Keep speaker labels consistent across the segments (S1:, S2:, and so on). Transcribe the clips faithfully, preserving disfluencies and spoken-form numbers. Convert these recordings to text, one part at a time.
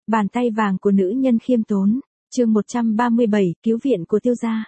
S1: Bàn tay vàng của nữ nhân khiêm tốn. Chương một trăm ba mươi bảy, cứu viện của Tiêu gia.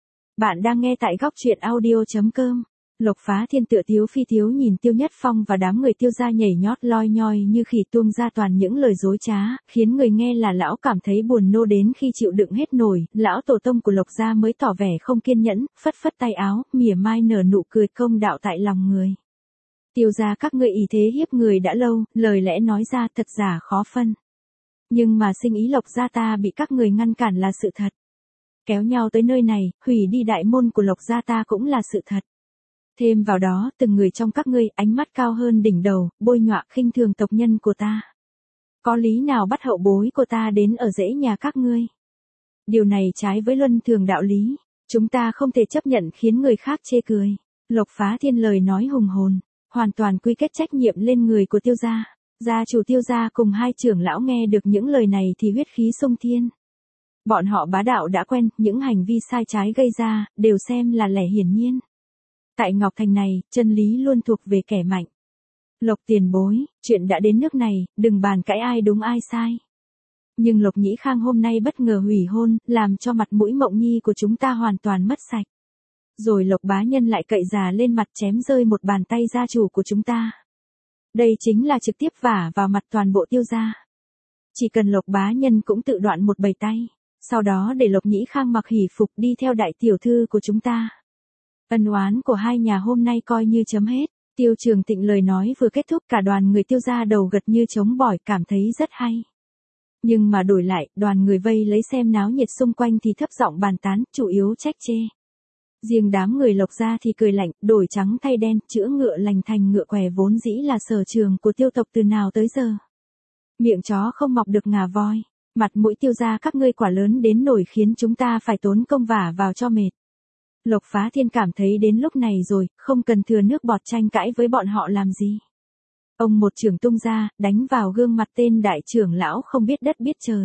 S1: Bạn đang nghe tại góc truyện audio chấm com. Lộc Phá Thiên tựa tiếu phi tiếu nhìn Tiêu Nhất Phong và đám người Tiêu gia nhảy nhót loi nhoi như khỉ tuông ra toàn những lời dối trá, khiến người nghe là lão cảm thấy buồn nô đến khi chịu đựng hết nổi. Lão tổ tông của Lộc gia mới tỏ vẻ không kiên nhẫn, phất phất tay áo, mỉa mai nở nụ cười công đạo tại lòng người. Tiêu gia các ngươi ỷ thế hiếp người đã lâu, lời lẽ nói ra thật giả khó phân. Nhưng mà sinh ý Lộc gia ta bị các người ngăn cản là sự thật. Kéo nhau tới nơi này, hủy đi đại môn của Lộc gia ta cũng là sự thật. Thêm vào đó, từng người trong các ngươi ánh mắt cao hơn đỉnh đầu, bôi nhọa khinh thường tộc nhân của ta. Có lý nào bắt hậu bối của ta đến ở rễ nhà các ngươi? Điều này trái với luân thường đạo lý, chúng ta không thể chấp nhận khiến người khác chê cười. Lộc Phá Thiên lời nói hùng hồn, hoàn toàn quy kết trách nhiệm lên người của Tiêu gia. Gia chủ Tiêu gia cùng hai trưởng lão nghe được những lời này thì huyết khí xông thiên. Bọn họ bá đạo đã quen, những hành vi sai trái gây ra, đều xem là lẽ hiển nhiên. Tại Ngọc Thành này, chân lý luôn thuộc về kẻ mạnh. Lộc tiền bối, chuyện đã đến nước này, đừng bàn cãi ai đúng ai sai. Nhưng Lộc Nhĩ Khang hôm nay bất ngờ hủy hôn, làm cho mặt mũi Mộng Nhi của chúng ta hoàn toàn mất sạch. Rồi Lộc bá nhân lại cậy già lên mặt chém rơi một bàn tay gia chủ của chúng ta. Đây chính là trực tiếp vả vào mặt toàn bộ Tiêu gia. Chỉ cần Lộc bá nhân cũng tự đoạn một bầy tay, sau đó để Lộc Nhĩ Khang mặc hỷ phục đi theo đại tiểu thư của chúng ta. Ân oán của hai nhà hôm nay coi như chấm hết. Tiêu Trường Tịnh lời nói vừa kết thúc, cả đoàn người Tiêu gia đầu gật như trống bỏi, cảm thấy rất hay. Nhưng mà đổi lại, đoàn người vây lấy xem náo nhiệt xung quanh thì thấp giọng bàn tán, chủ yếu trách chê. Riêng đám người Lộc gia thì cười lạnh, đổi trắng thay đen, chữa ngựa lành thành ngựa què vốn dĩ là sở trường của Tiêu tộc từ nào tới giờ. Miệng chó không mọc được ngà voi, mặt mũi Tiêu gia các ngươi quả lớn đến nổi khiến chúng ta phải tốn công vả vào cho mệt. Lộc Phá Thiên cảm thấy đến lúc này rồi, không cần thừa nước bọt tranh cãi với bọn họ làm gì. Ông một trường tung ra, đánh vào gương mặt tên đại trưởng lão không biết đất biết trời.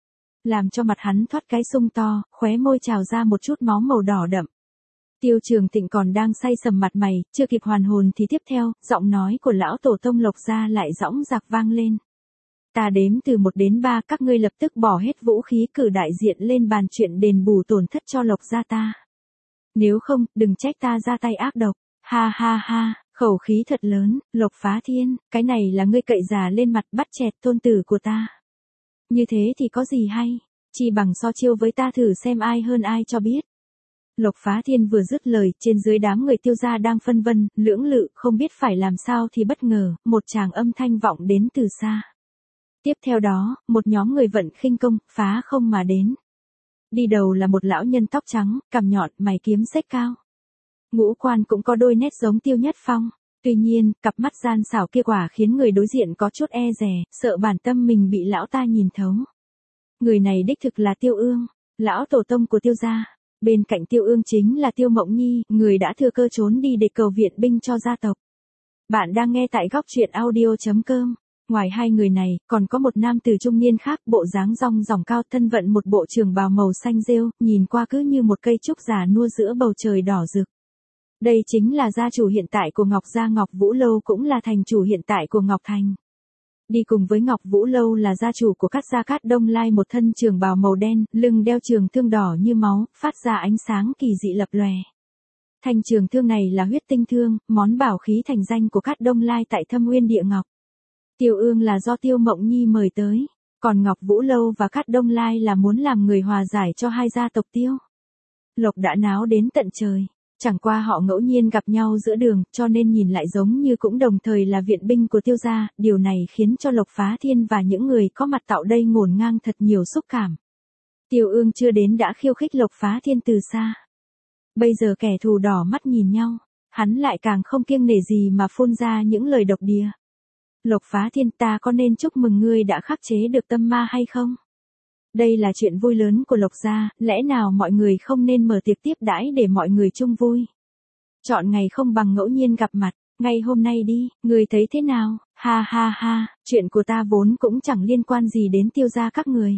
S1: Làm cho mặt hắn thoát cái sung to, khóe môi trào ra một chút máu màu đỏ đậm. Tiêu Trường Tịnh còn đang say sầm mặt mày, chưa kịp hoàn hồn thì tiếp theo, giọng nói của lão tổ tông Lộc gia lại dõng dạc vang lên. Ta đếm từ một đến ba, các ngươi lập tức bỏ hết vũ khí cử đại diện lên bàn chuyện đền bù tổn thất cho Lộc gia ta. Nếu không, đừng trách ta ra tay ác độc. Ha ha ha, khẩu khí thật lớn, Lộc Phá Thiên, cái này là ngươi cậy già lên mặt bắt chẹt tôn tử của ta. Như thế thì có gì hay, chỉ bằng so chiêu với ta thử xem ai hơn ai cho biết. Lộc Phá Thiên vừa dứt lời, trên dưới đám người Tiêu gia đang phân vân, lưỡng lự, không biết phải làm sao thì bất ngờ, một tràng âm thanh vọng đến từ xa. Tiếp theo đó, một nhóm người vận khinh công, phá không mà đến. Đi đầu là một lão nhân tóc trắng, cằm nhọn, mày kiếm xếch cao. Ngũ quan cũng có đôi nét giống Tiêu Nhất Phong. Tuy nhiên, cặp mắt gian xảo kia quả khiến người đối diện có chút e dè, sợ bản tâm mình bị lão ta nhìn thấu. Người này đích thực là Tiêu Ương, lão tổ tông của Tiêu gia. Bên cạnh Tiêu Ương chính là Tiêu Mộng Nhi, người đã thừa cơ trốn đi để cầu viện binh cho gia tộc. Bạn đang nghe tại góc truyện audio chấm com. Ngoài hai người này, còn có một nam tử trung niên khác, bộ dáng rong ròng cao, thân vận một bộ trường bào màu xanh rêu, nhìn qua cứ như một cây trúc già nua giữa bầu trời đỏ rực. Đây chính là gia chủ hiện tại của Ngọc gia Ngọc Vũ Lâu, cũng là thành chủ hiện tại của Ngọc Thành. Đi cùng với Ngọc Vũ Lâu là gia chủ của Cát gia Cát Đông Lai, một thân trường bào màu đen, lưng đeo trường thương đỏ như máu, phát ra ánh sáng kỳ dị lập lòe. Thanh trường thương này là huyết tinh thương, món bảo khí thành danh của Cát Đông Lai tại Thâm Uyên Địa Ngọc. Tiêu Ương là do Tiêu Mộng Nhi mời tới, còn Ngọc Vũ Lâu và Cát Đông Lai là muốn làm người hòa giải cho hai gia tộc Tiêu. Lộc đã náo đến tận trời, chẳng qua họ ngẫu nhiên gặp nhau giữa đường, cho nên nhìn lại giống như cũng đồng thời là viện binh của Tiêu gia, điều này khiến cho Lộc Phá Thiên và những người có mặt tại đây ngổn ngang thật nhiều xúc cảm. Tiêu Ương chưa đến đã khiêu khích Lộc Phá Thiên từ xa. Bây giờ kẻ thù đỏ mắt nhìn nhau, hắn lại càng không kiêng nể gì mà phun ra những lời độc địa. Lộc Phá Thiên, ta có nên chúc mừng ngươi đã khắc chế được tâm ma hay không? Đây là chuyện vui lớn của Lộc gia, lẽ nào mọi người không nên mở tiệc tiếp đãi để mọi người chung vui? Chọn ngày không bằng ngẫu nhiên gặp mặt, ngay hôm nay đi, ngươi thấy thế nào? Ha ha ha, chuyện của ta vốn cũng chẳng liên quan gì đến Tiêu gia các người.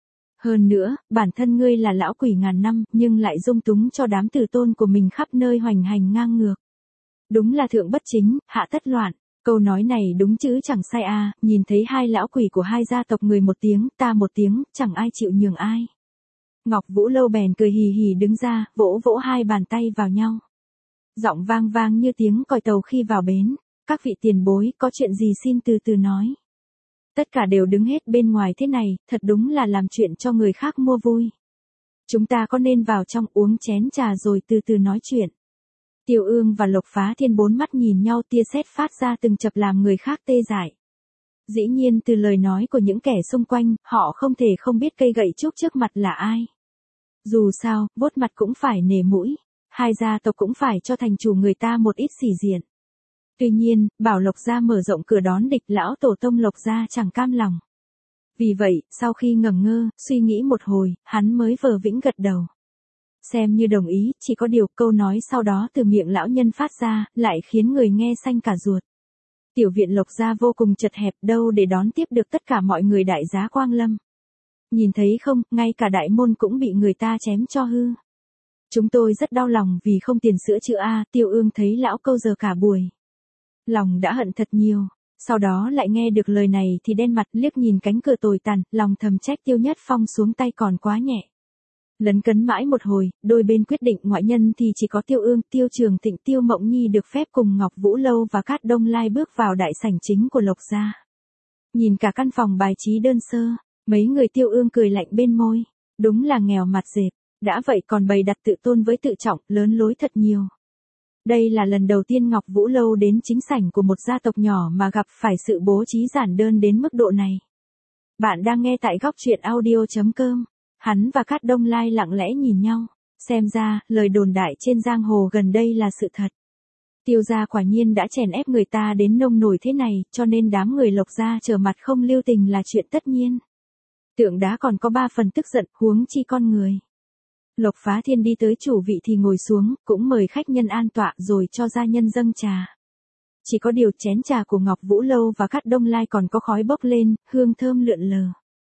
S1: Hơn nữa, bản thân ngươi là lão quỷ ngàn năm, nhưng lại dung túng cho đám tử tôn của mình khắp nơi hoành hành ngang ngược. Đúng là thượng bất chính, hạ tất loạn. Câu nói này đúng chữ chẳng sai a, nhìn thấy hai lão quỷ của hai gia tộc người một tiếng, ta một tiếng, chẳng ai chịu nhường ai. Ngọc Vũ Lâu bèn cười hì hì đứng ra, vỗ vỗ hai bàn tay vào nhau. Giọng vang vang như tiếng còi tàu khi vào bến, các vị tiền bối, có chuyện gì xin từ từ nói. Tất cả đều đứng hết bên ngoài thế này, thật đúng là làm chuyện cho người khác mua vui. Chúng ta có nên vào trong uống chén trà rồi từ từ nói chuyện. Tiêu Ương và Lộc Phá Thiên bốn mắt nhìn nhau, tia sét phát ra từng chập làm người khác tê dại. Dĩ nhiên từ lời nói của những kẻ xung quanh, họ không thể không biết cây gậy trúc trước mặt là ai. Dù sao, vuốt mặt cũng phải nể mũi, hai gia tộc cũng phải cho thành chủ người ta một ít sĩ diện. Tuy nhiên, bảo Lộc gia mở rộng cửa đón địch, lão tổ tông Lộc gia chẳng cam lòng. Vì vậy, sau khi ngẩn ngơ, suy nghĩ một hồi, hắn mới vờ vĩnh gật đầu. Xem như đồng ý, chỉ có điều câu nói sau đó từ miệng lão nhân phát ra, lại khiến người nghe xanh cả ruột. Tiểu viện Lộc gia vô cùng chật hẹp, đâu để đón tiếp được tất cả mọi người đại giá quang lâm. Nhìn thấy không, ngay cả đại môn cũng bị người ta chém cho hư. Chúng tôi rất đau lòng vì không tiền sữa chữa a. Tiêu Ương thấy lão câu giờ cả buổi. Lòng đã hận thật nhiều, sau đó lại nghe được lời này thì đen mặt, liếc nhìn cánh cửa tồi tàn, lòng thầm trách Tiêu Nhất Phong xuống tay còn quá nhẹ. Lấn cấn mãi một hồi, đôi bên quyết định ngoại nhân thì chỉ có Tiêu Ương, Tiêu Trường Thịnh, Tiêu Mộng Nhi được phép cùng Ngọc Vũ Lâu và Cát Đông Lai bước vào đại sảnh chính của Lộc gia. Nhìn cả căn phòng bài trí đơn sơ, mấy người Tiêu Ương cười lạnh bên môi, đúng là nghèo mặt dẹp, đã vậy còn bày đặt tự tôn với tự trọng, lớn lối thật nhiều. Đây là lần đầu tiên Ngọc Vũ Lâu đến chính sảnh của một gia tộc nhỏ mà gặp phải sự bố trí giản đơn đến mức độ này. Bạn đang nghe tại góc truyện audio chấm com. Hắn và Cát Đông Lai lặng lẽ nhìn nhau, xem ra, lời đồn đại trên giang hồ gần đây là sự thật. Tiêu gia quả nhiên đã chèn ép người ta đến nông nổi thế này, cho nên đám người Lộc gia trở mặt không lưu tình là chuyện tất nhiên. Tượng đá còn có ba phần tức giận, huống chi con người. Lộc Phá Thiên đi tới chủ vị thì ngồi xuống, cũng mời khách nhân an tọa rồi cho gia nhân dâng trà. Chỉ có điều chén trà của Ngọc Vũ Lâu và Cát Đông Lai còn có khói bốc lên, hương thơm lượn lờ.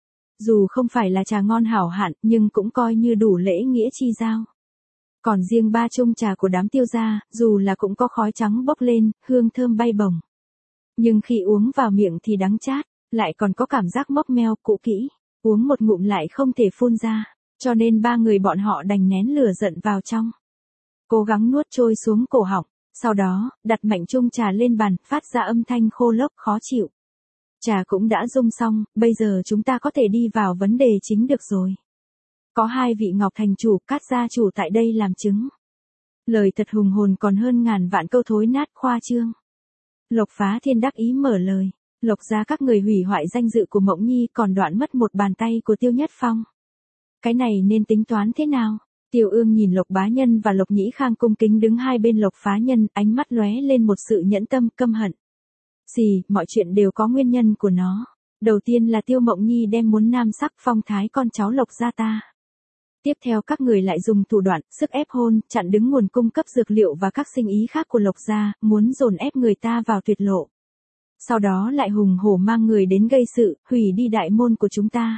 S1: Dù không phải là trà ngon hảo hạn, nhưng cũng coi như đủ lễ nghĩa chi giao. Còn riêng ba chung trà của đám Tiêu gia, dù là cũng có khói trắng bốc lên, hương thơm bay bổng. Nhưng khi uống vào miệng thì đắng chát, lại còn có cảm giác mốc meo, cũ kỹ, uống một ngụm lại không thể phun ra, cho nên ba người bọn họ đành nén lửa giận vào trong. Cố gắng nuốt trôi xuống cổ họng, sau đó, đặt mạnh chung trà lên bàn, phát ra âm thanh khô lốc khó chịu. Trà cũng đã rung xong, bây giờ chúng ta có thể đi vào vấn đề chính được rồi. Có hai vị Ngọc thành chủ, Cát gia chủ tại đây làm chứng. Lời thật hùng hồn còn hơn ngàn vạn câu thối nát khoa trương. Lộc Phá Thiên đắc ý mở lời, Lộc gia các người hủy hoại danh dự của Mộng Nhi, còn đoạn mất một bàn tay của Tiêu Nhất Phong. Cái này nên tính toán thế nào? Tiêu Ương nhìn Lộc Bá Nhân và Lộc Nhĩ Khang cung kính đứng hai bên Lộc Phá Nhân, ánh mắt lóe lên một sự nhẫn tâm, căm hận. Gì, mọi chuyện đều có nguyên nhân của nó. Đầu tiên là Tiêu Mộng Nhi đem muốn nam sắc phong thái con cháu Lộc gia ta. Tiếp theo các người lại dùng thủ đoạn, sức ép hôn, chặn đứng nguồn cung cấp dược liệu và các sinh ý khác của Lộc gia, muốn dồn ép người ta vào tuyệt lộ. Sau đó lại hùng hổ mang người đến gây sự, hủy đi đại môn của chúng ta.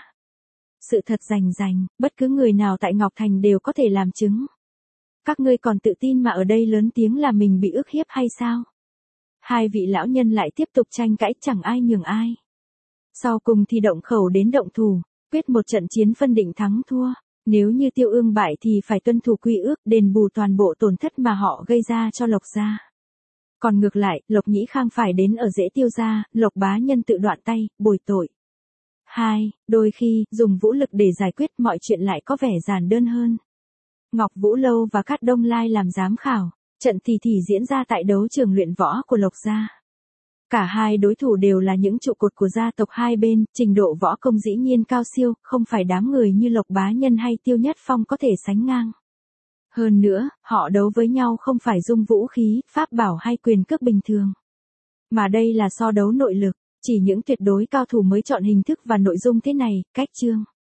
S1: Sự thật rành rành, bất cứ người nào tại Ngọc Thành đều có thể làm chứng. Các ngươi còn tự tin mà ở đây lớn tiếng là mình bị ức hiếp hay sao? Hai vị lão nhân lại tiếp tục tranh cãi, chẳng ai nhường ai. Sau cùng thì động khẩu đến động thủ, quyết một trận chiến phân định thắng thua. Nếu như Tiêu Ương bại thì phải tuân thủ quy ước, đền bù toàn bộ tổn thất mà họ gây ra cho Lộc gia. Còn ngược lại, Lộc Nhĩ Khang phải đến ở rễ Tiêu gia, Lộc Bá Nhân tự đoạn tay, bồi tội. Hai, đôi khi, dùng vũ lực để giải quyết mọi chuyện lại có vẻ giản đơn hơn. Ngọc Vũ Lâu và Cát Đông Lai làm giám khảo, trận thì thì diễn ra tại đấu trường luyện võ của Lộc gia. Cả hai đối thủ đều là những trụ cột của gia tộc hai bên, trình độ võ công dĩ nhiên cao siêu, không phải đám người như Lộc Bá Nhân hay Tiêu Nhất Phong có thể sánh ngang. Hơn nữa, họ đấu với nhau không phải dùng vũ khí, pháp bảo hay quyền cước bình thường. Mà đây là so đấu nội lực, chỉ những tuyệt đối cao thủ mới chọn hình thức và nội dung thế này, cách chương.